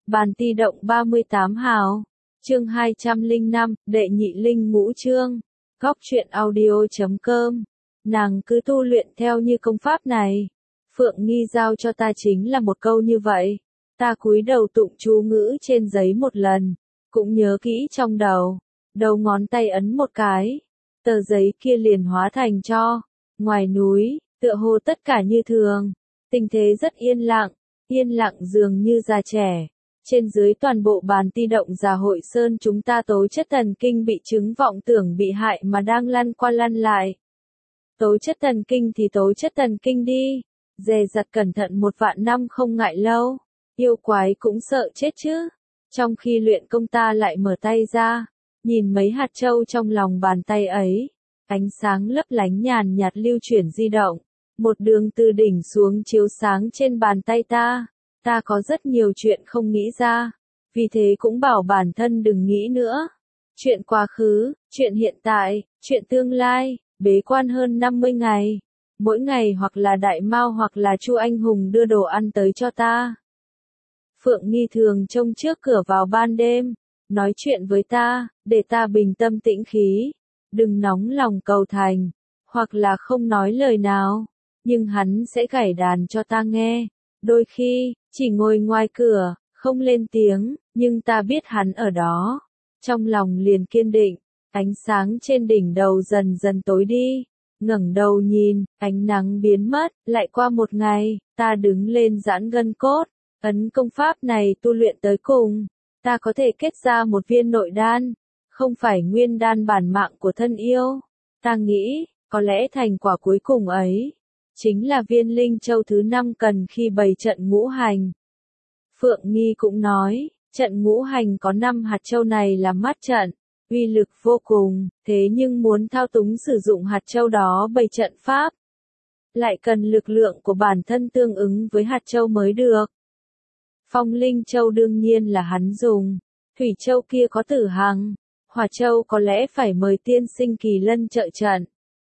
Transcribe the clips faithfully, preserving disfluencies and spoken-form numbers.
Bàn ti động ba mươi tám hào. Chương hai trăm lẻ năm, đệ nhị linh ngũ chương. Góc truyện audio.com. Nàng cứ tu luyện theo như công pháp này. Phượng Nghi giao cho ta chính là một câu như vậy. Ta cúi đầu tụng chú ngữ trên giấy một lần, cũng nhớ kỹ trong đầu. Đầu ngón tay ấn một cái, tờ giấy kia liền hóa thành tro. Ngoài núi, tựa hồ tất cả như thường. Tình thế rất yên lặng, yên lặng dường như già trẻ. Trên dưới toàn bộ bàn ti động Già Hội Sơn chúng ta tố chất thần kinh bị chứng vọng tưởng bị hại mà đang lăn qua lăn lại. Tố chất thần kinh thì tố chất thần kinh đi, dè dặt cẩn thận một vạn năm không ngại lâu, yêu quái cũng sợ chết chứ. Trong khi luyện công ta lại mở tay ra, nhìn mấy hạt châu trong lòng bàn tay ấy, ánh sáng lấp lánh nhàn nhạt lưu chuyển di động, một đường từ đỉnh xuống chiếu sáng trên bàn tay ta. Ta có rất nhiều chuyện không nghĩ ra, vì thế cũng bảo bản thân đừng nghĩ nữa. Chuyện quá khứ, chuyện hiện tại, chuyện tương lai, bế quan hơn năm mươi ngày. Mỗi ngày hoặc là Đại Mao hoặc là Chu Anh Hùng đưa đồ ăn tới cho ta. Phượng Nghi thường trông trước cửa vào ban đêm, nói chuyện với ta, để ta bình tâm tĩnh khí, đừng nóng lòng cầu thành, hoặc là không nói lời nào, nhưng hắn sẽ gảy đàn cho ta nghe. Đôi khi, chỉ ngồi ngoài cửa, không lên tiếng, nhưng ta biết hắn ở đó. Trong lòng liền kiên định, ánh sáng trên đỉnh đầu dần dần tối đi. Ngẩng đầu nhìn, ánh nắng biến mất, lại qua một ngày, ta đứng lên giãn gân cốt. Ấn công pháp này tu luyện tới cùng, ta có thể kết ra một viên nội đan, không phải nguyên đan bản mạng của thân yêu. Ta nghĩ, có lẽ thành quả cuối cùng ấy chính là viên linh châu thứ năm cần khi bày trận ngũ hành. Phượng Nghi cũng nói, trận ngũ hành có năm hạt châu này là mắt trận, uy lực vô cùng, thế nhưng muốn thao túng sử dụng hạt châu đó bày trận pháp, lại cần lực lượng của bản thân tương ứng với hạt châu mới được. Phong linh châu đương nhiên là hắn dùng, thủy châu kia có Tử Hằng, hỏa châu có lẽ phải mời tiên sinh Kỳ Lân trợ trận.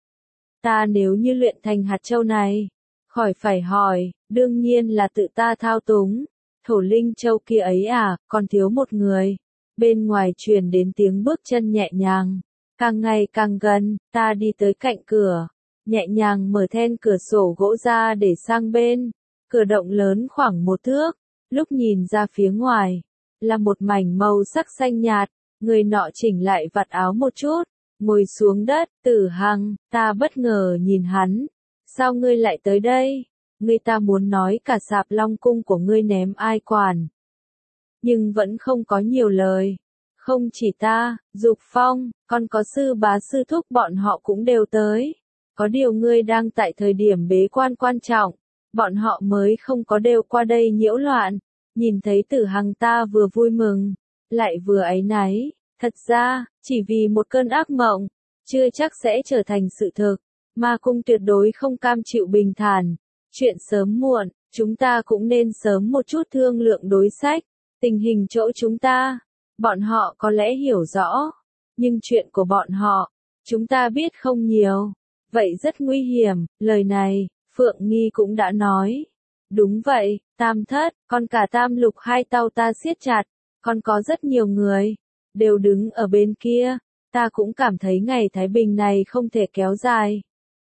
Ta nếu như luyện thành hạt châu này, khỏi phải hỏi, đương nhiên là tự ta thao túng. Thổ linh châu kia ấy à, còn thiếu một người. Bên ngoài truyền đến tiếng bước chân nhẹ nhàng, càng ngày càng gần. Ta đi tới cạnh cửa, nhẹ nhàng mở then cửa sổ gỗ ra để sang bên. Cửa động lớn khoảng một thước, lúc nhìn ra phía ngoài là một mảnh màu sắc xanh nhạt. Người nọ chỉnh lại vạt áo một chút, ngồi xuống đất. Tử Hằng, ta bất ngờ nhìn hắn. Sao ngươi lại tới đây? Ngươi ta muốn nói cả Sạp Long cung của ngươi ném ai quản. Nhưng vẫn không có nhiều lời. Không chỉ ta, Dục Phong, còn có sư bá sư thúc bọn họ cũng đều tới. Có điều ngươi đang tại thời điểm bế quan quan trọng, bọn họ mới không có đều qua đây nhiễu loạn. Nhìn thấy Tử Hằng ta vừa vui mừng, lại vừa áy náy. Thật ra, chỉ vì một cơn ác mộng, chưa chắc sẽ trở thành sự thực. Ma cung tuyệt đối không cam chịu bình thản. Chuyện sớm muộn, chúng ta cũng nên sớm một chút thương lượng đối sách. Tình hình chỗ chúng ta, bọn họ có lẽ hiểu rõ, nhưng chuyện của bọn họ, chúng ta biết không nhiều. Vậy rất nguy hiểm, lời này, Phượng Nghi cũng đã nói. Đúng vậy, Tam Thất, còn cả Tam Lục hai tàu ta siết chặt, còn có rất nhiều người đều đứng ở bên kia. Ta cũng cảm thấy ngày Thái Bình này không thể kéo dài.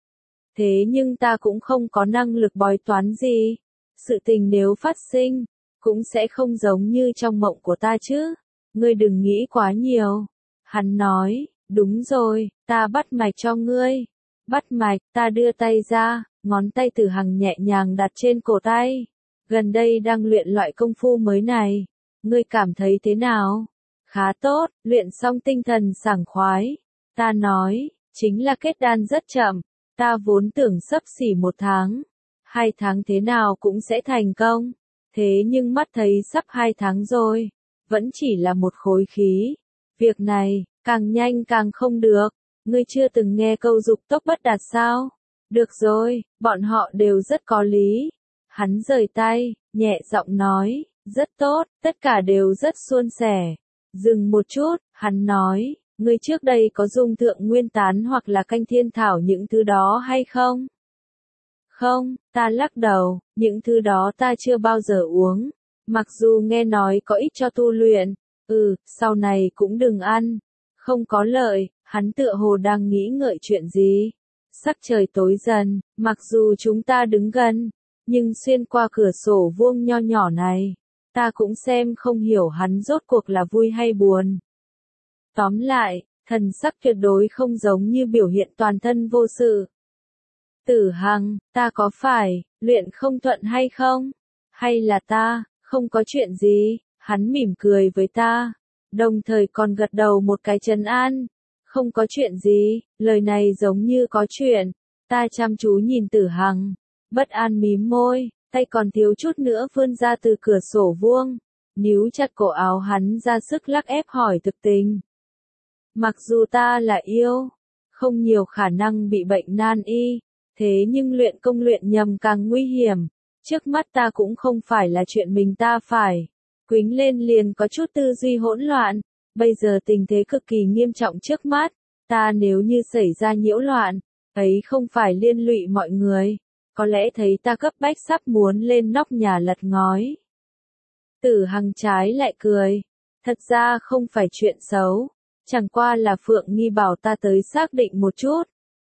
Thế nhưng ta cũng không có năng lực bói toán gì. Sự tình nếu phát sinh, cũng sẽ không giống như trong mộng của ta chứ. Ngươi đừng nghĩ quá nhiều. Hắn nói, đúng rồi, ta bắt mạch cho ngươi. Bắt mạch, ta đưa tay ra, ngón tay Tử Hằng nhẹ nhàng đặt trên cổ tay. Gần đây đang luyện loại công phu mới này. Ngươi cảm thấy thế nào? Khá tốt, luyện xong tinh thần sảng khoái. Ta nói, chính là kết đan rất chậm. Ta vốn tưởng sắp xỉ một tháng, hai tháng thế nào cũng sẽ thành công. Thế nhưng mắt thấy sắp hai tháng rồi, vẫn chỉ là một khối khí. Việc này, càng nhanh càng không được. Ngươi chưa từng nghe câu dục tốc bất đạt sao? Được rồi, bọn họ đều rất có lý. Hắn rời tay, nhẹ giọng nói, rất tốt, tất cả đều rất suôn sẻ. Dừng một chút, hắn nói, ngươi trước đây có dùng thượng nguyên tán hoặc là canh thiên thảo những thứ đó hay không? Không, ta lắc đầu, những thứ đó ta chưa bao giờ uống. Mặc dù nghe nói có ích cho tu luyện, ừ, sau này cũng đừng ăn. Không có lợi, hắn tựa hồ đang nghĩ ngợi chuyện gì. Sắc trời tối dần, mặc dù chúng ta đứng gần, nhưng xuyên qua cửa sổ vuông nho nhỏ này, ta cũng xem không hiểu hắn rốt cuộc là vui hay buồn. Tóm lại, thần sắc tuyệt đối không giống như biểu hiện toàn thân vô sự. Tử Hằng, ta có phải, luyện không thuận hay không? Hay là ta, không có chuyện gì, hắn mỉm cười với ta, đồng thời còn gật đầu một cái trấn an. Không có chuyện gì, lời này giống như có chuyện. Ta chăm chú nhìn Tử Hằng, bất an mím môi, tay còn thiếu chút nữa vươn ra từ cửa sổ vuông, níu chặt cổ áo hắn ra sức lắc ép hỏi thực tình. Mặc dù ta là yêu, không nhiều khả năng bị bệnh nan y, thế nhưng luyện công luyện nhầm càng nguy hiểm. Trước mắt ta cũng không phải là chuyện mình ta phải. Quýnh lên liền có chút tư duy hỗn loạn. Bây giờ tình thế cực kỳ nghiêm trọng trước mắt. Ta nếu như xảy ra nhiễu loạn, ấy không phải liên lụy mọi người. Có lẽ thấy ta cấp bách sắp muốn lên nóc nhà lật ngói. Tử Hằng trái lại cười. Thật ra không phải chuyện xấu. Chẳng qua là Phượng Nghi bảo ta tới xác định một chút.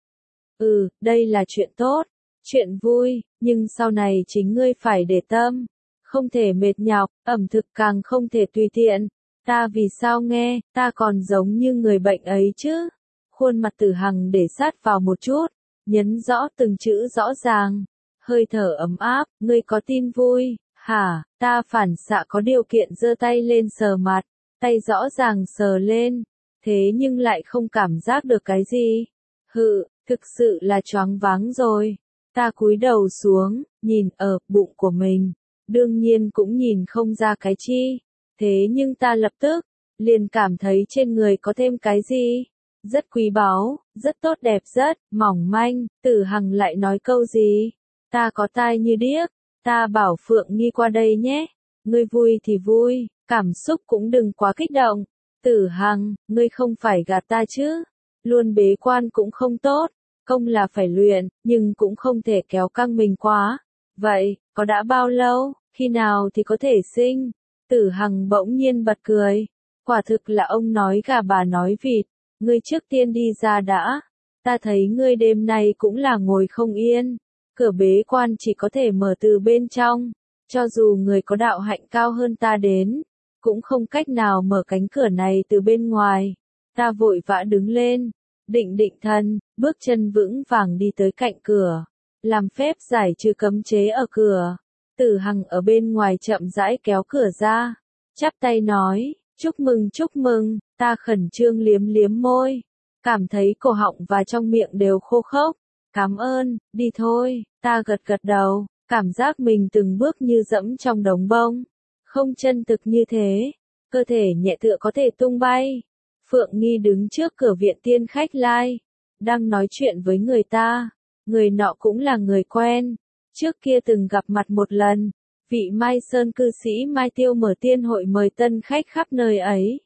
Ừ, đây là chuyện tốt. Chuyện vui, nhưng sau này chính ngươi phải để tâm. Không thể mệt nhọc, ẩm thực càng không thể tùy tiện. Ta vì sao nghe, ta còn giống như người bệnh ấy chứ. Khuôn mặt Tử Hằng để sát vào một chút, nhấn rõ từng chữ rõ ràng. Hơi thở ấm áp, ngươi có tin vui, hả? Ta phản xạ có điều kiện giơ tay lên sờ mặt, tay rõ ràng sờ lên, thế nhưng lại không cảm giác được cái gì. Hự, thực sự là choáng váng rồi. Ta cúi đầu xuống, nhìn ở bụng của mình, đương nhiên cũng nhìn không ra cái chi. Thế nhưng ta lập tức, liền cảm thấy trên người có thêm cái gì. Rất quý báu, rất tốt đẹp rất, mỏng manh. Tử Hằng lại nói câu gì? Ta có tai như điếc, ta bảo Phượng Nghi qua đây nhé. Ngươi vui thì vui, cảm xúc cũng đừng quá kích động. Tử Hằng, ngươi không phải gạt ta chứ? Luôn bế quan cũng không tốt. Công là phải luyện, nhưng cũng không thể kéo căng mình quá. Vậy, có đã bao lâu, khi nào thì có thể sinh? Tử Hằng bỗng nhiên bật cười. Quả thực là ông nói gà bà nói vịt. Ngươi trước tiên đi ra đã. Ta thấy ngươi đêm nay cũng là ngồi không yên. Cửa bế quan chỉ có thể mở từ bên trong. Cho dù người có đạo hạnh cao hơn ta đến, cũng không cách nào mở cánh cửa này từ bên ngoài. Ta vội vã đứng lên. Định định thân, bước chân vững vàng đi tới cạnh cửa, làm phép giải trừ cấm chế ở cửa. Tử Hằng ở bên ngoài chậm rãi kéo cửa ra, chắp tay nói, chúc mừng chúc mừng, ta khẩn trương liếm liếm môi, cảm thấy cổ họng và trong miệng đều khô khốc. Cảm ơn, đi thôi, ta gật gật đầu, cảm giác mình từng bước như dẫm trong đống bông, không chân thực như thế, cơ thể nhẹ tựa có thể tung bay. Phượng Nghi đứng trước cửa viện Tiên Khách Lai, đang nói chuyện với người ta, người nọ cũng là người quen, trước kia từng gặp mặt một lần, vị Mai Sơn cư sĩ Mai Tiêu mở tiên hội mời tân khách khắp nơi ấy.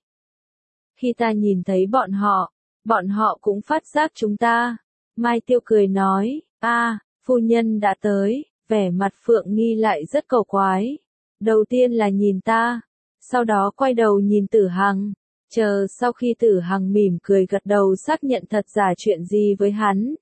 Khi ta nhìn thấy bọn họ, bọn họ cũng phát giác chúng ta, Mai Tiêu cười nói, a, phu nhân đã tới, vẻ mặt Phượng Nghi lại rất cầu quái, đầu tiên là nhìn ta, sau đó quay đầu nhìn Tử Hằng. Chờ sau khi Tử Hằng mỉm cười gật đầu xác nhận thật giả chuyện gì với hắn.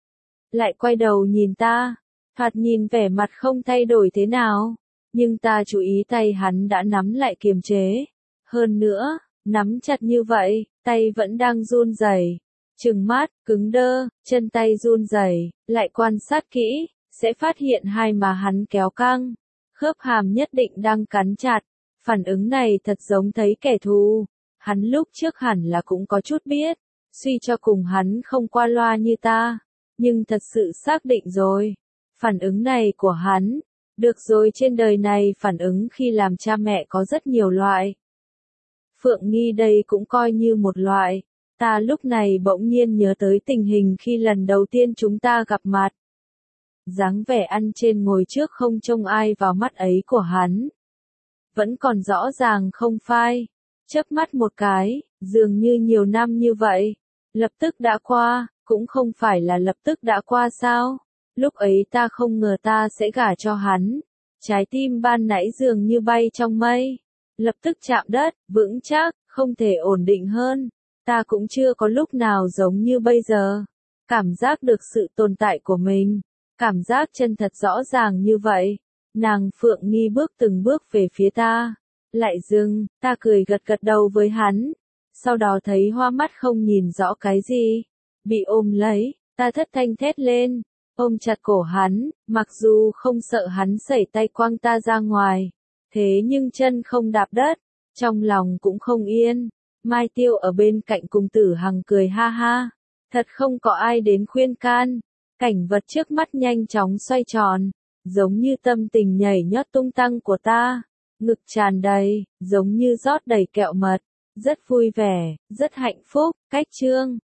Lại quay đầu nhìn ta, thoạt nhìn vẻ mặt không thay đổi thế nào, nhưng ta chú ý tay hắn đã nắm lại kiềm chế. Hơn nữa, nắm chặt như vậy, tay vẫn đang run rẩy, trừng mắt, cứng đơ, chân tay run rẩy, lại quan sát kỹ, sẽ phát hiện hai má hắn kéo căng, khớp hàm nhất định đang cắn chặt, phản ứng này thật giống thấy kẻ thù. Hắn lúc trước hẳn là cũng có chút biết, suy cho cùng hắn không qua loa như ta, nhưng thật sự xác định rồi. Phản ứng này của hắn, được rồi trên đời này phản ứng khi làm cha mẹ có rất nhiều loại. Phượng Nghi đây cũng coi như một loại, ta lúc này bỗng nhiên nhớ tới tình hình khi lần đầu tiên chúng ta gặp mặt. Dáng vẻ ăn trên ngồi trước không trông ai vào mắt ấy của hắn. Vẫn còn rõ ràng không phai. Chớp mắt một cái, dường như nhiều năm như vậy, lập tức đã qua, cũng không phải là lập tức đã qua sao, lúc ấy ta không ngờ ta sẽ gả cho hắn, Trái tim ban nãy dường như bay trong mây, lập tức chạm đất, vững chắc, không thể ổn định hơn. Ta cũng chưa có lúc nào giống như bây giờ. Cảm giác được sự tồn tại của mình. Cảm giác chân thật rõ ràng như vậy. Nàng Phượng Nghi bước từng bước về phía ta. Lại dừng, ta cười gật gật đầu với hắn. Sau đó thấy hoa mắt không nhìn rõ cái gì. Bị ôm lấy, ta thất thanh thét lên. Ôm chặt cổ hắn, mặc dù không sợ hắn sẩy tay quăng ta ra ngoài. Thế nhưng chân không đạp đất, trong lòng cũng không yên. Mai Tiêu ở bên cạnh cùng Tử Hằng cười ha ha. Thật không có ai đến khuyên can. Cảnh vật trước mắt nhanh chóng xoay tròn. Giống như tâm tình nhảy nhót tung tăng của ta. Ngực tràn đầy, giống như rót đầy kẹo mật. Rất vui vẻ, rất hạnh phúc. Cách chương